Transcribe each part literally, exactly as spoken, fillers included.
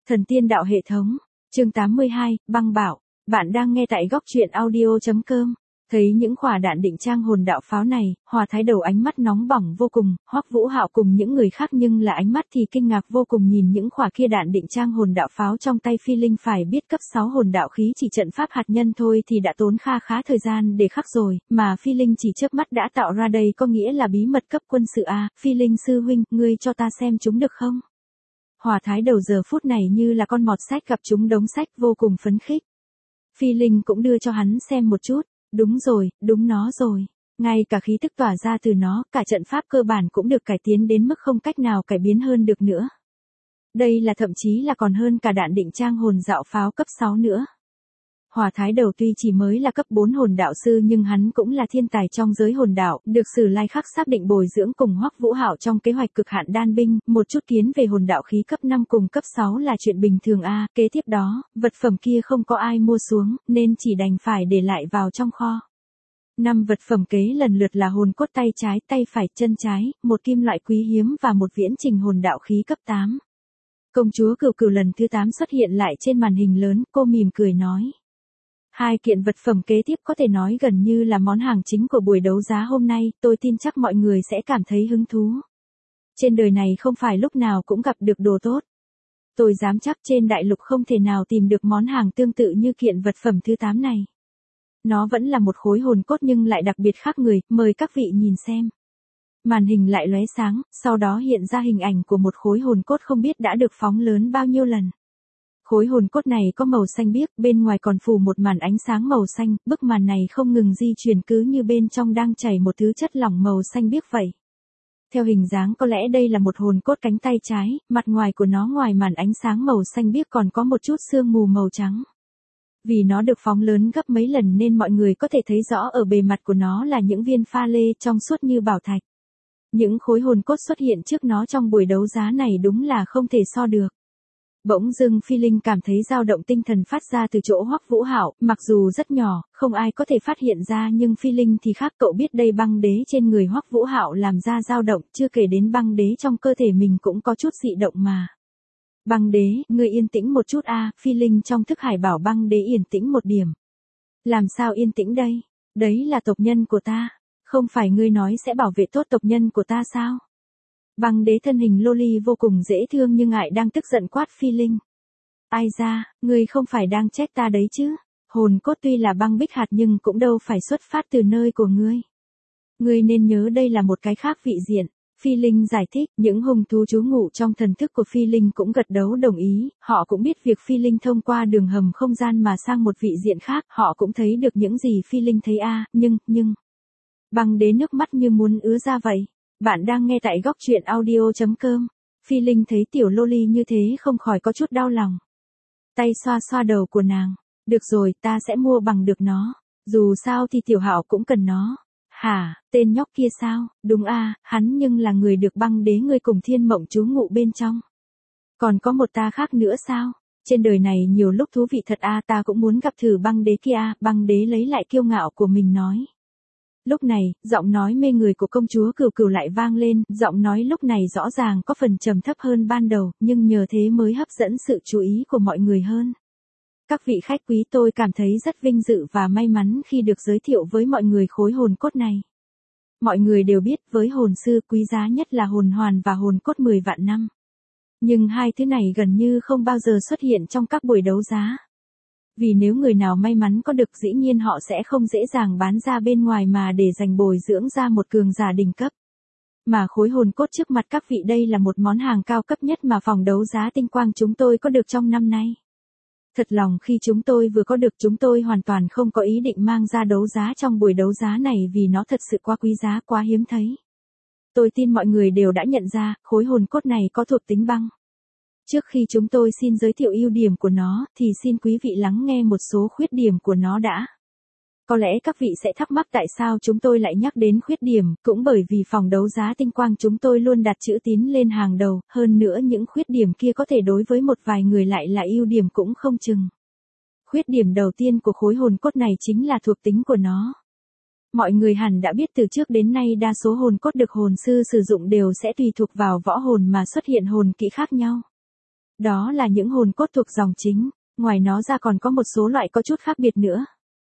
Thần tiên đạo hệ thống, chương tám mươi hai, băng bảo, bạn đang nghe tại góc truyện audio.com. Thấy những quả đạn định trang hồn đạo pháo này, Hòa Thái Đầu ánh mắt nóng bỏng vô cùng, Hoắc Vũ Hạo cùng những người khác nhưng là ánh mắt thì kinh ngạc vô cùng nhìn những quả kia đạn định trang hồn đạo pháo trong tay Phi Linh. Phải biết cấp sáu hồn đạo khí chỉ trận pháp hạt nhân thôi thì đã tốn kha khá thời gian để khắc rồi, mà Phi Linh chỉ chớp mắt đã tạo ra đây có nghĩa là bí mật cấp quân sự à. Phi Linh sư huynh, ngươi cho ta xem chúng được không? Hòa Thái Đầu giờ phút này như là con mọt sách gặp chúng đống sách vô cùng phấn khích. Phi Linh cũng đưa cho hắn xem một chút. Đúng rồi, đúng nó rồi. Ngay cả khí tức tỏa ra từ nó, cả trận pháp cơ bản cũng được cải tiến đến mức không cách nào cải biến hơn được nữa. Đây là thậm chí là còn hơn cả đạn định trang hồn dạo pháo cấp sáu nữa. Hòa Thái Đầu tuy chỉ mới là cấp bốn hồn đạo sư nhưng hắn cũng là thiên tài trong giới hồn đạo, được Sử Lai Khắc xác định bồi dưỡng cùng Hoắc Vũ Hạo trong kế hoạch cực hạn đan binh, một chút tiến về hồn đạo khí cấp năm cùng cấp sáu là chuyện bình thường a. À, kế tiếp đó, vật phẩm kia không có ai mua xuống, nên chỉ đành phải để lại vào trong kho. Năm vật phẩm kế lần lượt là hồn cốt tay trái, tay phải, chân trái, một kim loại quý hiếm và một viễn trình hồn đạo khí cấp tám. Công chúa Cửu Cửu lần thứ tám xuất hiện lại trên màn hình lớn, cô mỉm cười nói. Hai kiện vật phẩm kế tiếp có thể nói gần như là món hàng chính của buổi đấu giá hôm nay, tôi tin chắc mọi người sẽ cảm thấy hứng thú. Trên đời này không phải lúc nào cũng gặp được đồ tốt. Tôi dám chắc trên đại lục không thể nào tìm được món hàng tương tự như kiện vật phẩm thứ tám này. Nó vẫn là một khối hồn cốt nhưng lại đặc biệt khác người, mời các vị nhìn xem. Màn hình lại lóe sáng, sau đó hiện ra hình ảnh của một khối hồn cốt không biết đã được phóng lớn bao nhiêu lần. Khối hồn cốt này có màu xanh biếc, bên ngoài còn phủ một màn ánh sáng màu xanh, bức màn này không ngừng di chuyển cứ như bên trong đang chảy một thứ chất lỏng màu xanh biếc vậy. Theo hình dáng có lẽ đây là một hồn cốt cánh tay trái, mặt ngoài của nó ngoài màn ánh sáng màu xanh biếc còn có một chút sương mù màu trắng. Vì nó được phóng lớn gấp mấy lần nên mọi người có thể thấy rõ ở bề mặt của nó là những viên pha lê trong suốt như bảo thạch. Những khối hồn cốt xuất hiện trước nó trong buổi đấu giá này đúng là không thể so được. Bỗng dưng Phi Linh cảm thấy dao động tinh thần phát ra từ chỗ Hoắc Vũ Hạo, mặc dù rất nhỏ, không ai có thể phát hiện ra nhưng Phi Linh thì khác, cậu biết đây băng đế trên người Hoắc Vũ Hạo làm ra dao động, chưa kể đến băng đế trong cơ thể mình cũng có chút dị động mà. Băng đế, ngươi yên tĩnh một chút a. À, Phi Linh trong thức hải bảo băng đế yên tĩnh một điểm. Làm sao yên tĩnh đây? Đấy là tộc nhân của ta. Không phải ngươi nói sẽ bảo vệ tốt tộc nhân của ta sao? Băng đế thân hình loli vô cùng dễ thương nhưng ngại đang tức giận quát Phi Linh. Ai ra, ngươi không phải đang trách ta đấy chứ? Hồn cốt tuy là băng bích hạt nhưng cũng đâu phải xuất phát từ nơi của ngươi. Ngươi nên nhớ đây là một cái khác vị diện. Phi Linh giải thích, những hung thú trú ngụ trong thần thức của Phi Linh cũng gật đầu đồng ý, họ cũng biết việc Phi Linh thông qua đường hầm không gian mà sang một vị diện khác, họ cũng thấy được những gì Phi Linh thấy a. À, nhưng, nhưng... Băng đế nước mắt như muốn ứa ra vậy. Bạn đang nghe tại góc truyện audio.com. Phi Linh thấy tiểu loli như thế không khỏi có chút đau lòng. Tay xoa xoa đầu của nàng. Được rồi, ta sẽ mua bằng được nó. Dù sao thì tiểu Hạo cũng cần nó. Hả, tên nhóc kia sao? Đúng a, à, hắn nhưng là người được băng đế ngươi cùng Thiên Mộng trú ngụ bên trong. Còn có một ta khác nữa sao? Trên đời này nhiều lúc thú vị thật a, à, ta cũng muốn gặp thử băng đế kia. À. Băng đế lấy lại kiêu ngạo của mình nói. Lúc này, giọng nói mê người của công chúa Cửu Cửu lại vang lên, giọng nói lúc này rõ ràng có phần trầm thấp hơn ban đầu, nhưng nhờ thế mới hấp dẫn sự chú ý của mọi người hơn. Các vị khách quý, tôi cảm thấy rất vinh dự và may mắn khi được giới thiệu với mọi người khối hồn cốt này. Mọi người đều biết với hồn sư quý giá nhất là hồn hoàn và hồn cốt mười vạn năm. Nhưng hai thứ này gần như không bao giờ xuất hiện trong các buổi đấu giá. Vì nếu người nào may mắn có được dĩ nhiên họ sẽ không dễ dàng bán ra bên ngoài mà để dành bồi dưỡng ra một cường giả đỉnh cấp. Mà khối hồn cốt trước mặt các vị đây là một món hàng cao cấp nhất mà phòng đấu giá Tinh Quang chúng tôi có được trong năm nay. Thật lòng khi chúng tôi vừa có được chúng tôi hoàn toàn không có ý định mang ra đấu giá trong buổi đấu giá này vì nó thật sự quá quý giá, quá hiếm thấy. Tôi tin mọi người đều đã nhận ra, khối hồn cốt này có thuộc tính băng. Trước khi chúng tôi xin giới thiệu ưu điểm của nó, thì xin quý vị lắng nghe một số khuyết điểm của nó đã. Có lẽ các vị sẽ thắc mắc tại sao chúng tôi lại nhắc đến khuyết điểm, cũng bởi vì phòng đấu giá Tinh Quang chúng tôi luôn đặt chữ tín lên hàng đầu, hơn nữa những khuyết điểm kia có thể đối với một vài người lại là ưu điểm cũng không chừng. Khuyết điểm đầu tiên của khối hồn cốt này chính là thuộc tính của nó. Mọi người hẳn đã biết từ trước đến nay đa số hồn cốt được hồn sư sử dụng đều sẽ tùy thuộc vào võ hồn mà xuất hiện hồn kỹ khác nhau. Đó là những hồn cốt thuộc dòng chính, ngoài nó ra còn có một số loại có chút khác biệt nữa.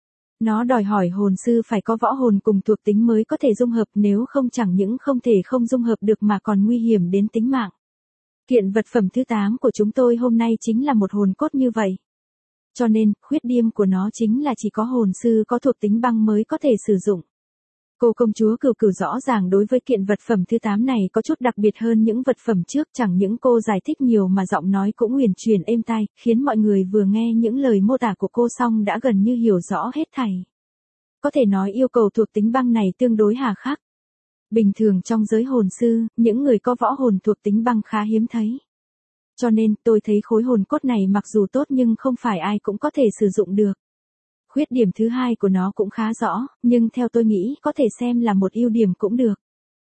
Nó đòi hỏi hồn sư phải có võ hồn cùng thuộc tính mới có thể dung hợp, nếu không chẳng những không thể không dung hợp được mà còn nguy hiểm đến tính mạng. Kiện vật phẩm thứ tám của chúng tôi hôm nay chính là một hồn cốt như vậy. Cho nên, khuyết điểm của nó chính là chỉ có hồn sư có thuộc tính băng mới có thể sử dụng. Cô công chúa Cửu Cửu rõ ràng đối với kiện vật phẩm thứ tám này có chút đặc biệt hơn những vật phẩm trước, chẳng những cô giải thích nhiều mà giọng nói cũng uyển chuyển êm tai, khiến mọi người vừa nghe những lời mô tả của cô xong đã gần như hiểu rõ hết thảy. Có thể nói yêu cầu thuộc tính băng này tương đối hà khắc. Bình thường trong giới hồn sư, những người có võ hồn thuộc tính băng khá hiếm thấy. Cho nên, tôi thấy khối hồn cốt này mặc dù tốt nhưng không phải ai cũng có thể sử dụng được. Khuyết điểm thứ hai của nó cũng khá rõ, nhưng theo tôi nghĩ có thể xem là một ưu điểm cũng được.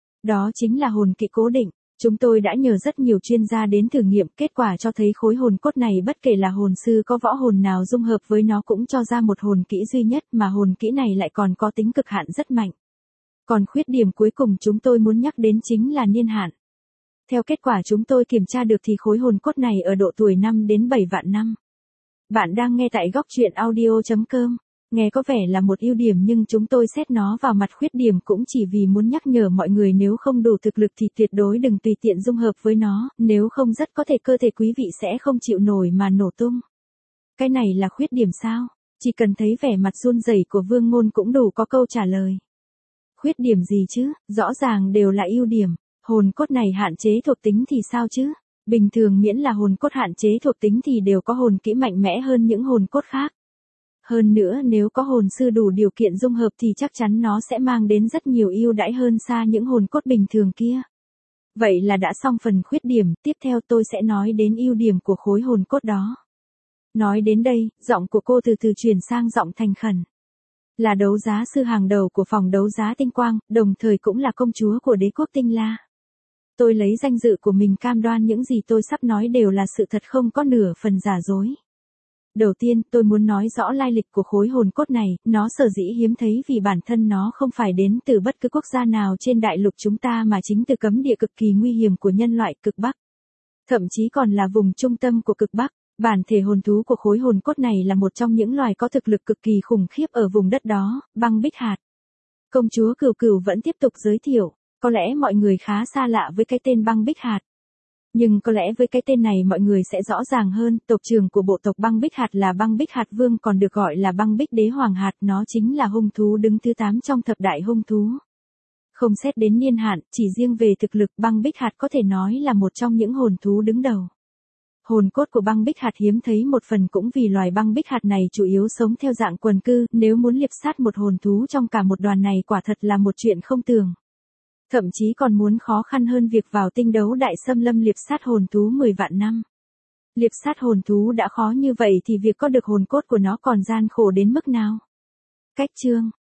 Đó chính là hồn kỹ cố định. Chúng tôi đã nhờ rất nhiều chuyên gia đến thử nghiệm, kết quả cho thấy khối hồn cốt này bất kể là hồn sư có võ hồn nào dung hợp với nó cũng cho ra một hồn kỹ duy nhất, mà hồn kỹ này lại còn có tính cực hạn rất mạnh. Còn khuyết điểm cuối cùng chúng tôi muốn nhắc đến chính là niên hạn. Theo kết quả chúng tôi kiểm tra được thì khối hồn cốt này ở độ tuổi năm đến bảy vạn năm. Bạn đang nghe tại góc truyện audio chấm com. Nghe có vẻ là một ưu điểm nhưng chúng tôi xét nó vào mặt khuyết điểm cũng chỉ vì muốn nhắc nhở mọi người nếu không đủ thực lực thì tuyệt đối đừng tùy tiện dung hợp với nó, nếu không rất có thể cơ thể quý vị sẽ không chịu nổi mà nổ tung. Cái này là khuyết điểm sao? Chỉ cần thấy vẻ mặt run rẩy của Vương Ngôn cũng đủ có câu trả lời. Khuyết điểm gì chứ, rõ ràng đều là ưu điểm. Hồn cốt này hạn chế thuộc tính thì sao chứ? Bình thường miễn là hồn cốt hạn chế thuộc tính thì đều có hồn kỹ mạnh mẽ hơn những hồn cốt khác. Hơn nữa nếu có hồn sư đủ điều kiện dung hợp thì chắc chắn nó sẽ mang đến rất nhiều ưu đãi hơn xa những hồn cốt bình thường kia. Vậy là đã xong phần khuyết điểm, tiếp theo tôi sẽ nói đến ưu điểm của khối hồn cốt đó. Nói đến đây, giọng của cô từ từ chuyển sang giọng thành khẩn. Là đấu giá sư hàng đầu của phòng đấu giá Tinh Quang, đồng thời cũng là công chúa của đế quốc Tinh La. Tôi lấy danh dự của mình cam đoan những gì tôi sắp nói đều là sự thật, không có nửa phần giả dối. Đầu tiên, tôi muốn nói rõ lai lịch của khối hồn cốt này, nó sở dĩ hiếm thấy vì bản thân nó không phải đến từ bất cứ quốc gia nào trên đại lục chúng ta mà chính từ cấm địa cực kỳ nguy hiểm của nhân loại cực Bắc. Thậm chí còn là vùng trung tâm của cực Bắc. Bản thể hồn thú của khối hồn cốt này là một trong những loài có thực lực cực kỳ khủng khiếp ở vùng đất đó, băng bích hạt. Công chúa Cửu Cửu vẫn tiếp tục giới thiệu, có lẽ mọi người khá xa lạ với cái tên băng bích hạt. Nhưng có lẽ với cái tên này mọi người sẽ rõ ràng hơn, tộc trưởng của bộ tộc băng bích hạt là băng bích hạt vương, còn được gọi là băng bích đế hoàng hạt, nó chính là hung thú đứng thứ tám trong thập đại hung thú. Không xét đến niên hạn, chỉ riêng về thực lực băng bích hạt có thể nói là một trong những hồn thú đứng đầu. Hồn cốt của băng bích hạt hiếm thấy một phần cũng vì loài băng bích hạt này chủ yếu sống theo dạng quần cư, nếu muốn liệp sát một hồn thú trong cả một đoàn này quả thật là một chuyện không tưởng. Thậm chí còn muốn khó khăn hơn việc vào tinh đấu đại xâm lâm liệp sát hồn thú mười vạn năm. Liệp sát hồn thú đã khó như vậy thì việc có được hồn cốt của nó còn gian khổ đến mức nào? Cách chương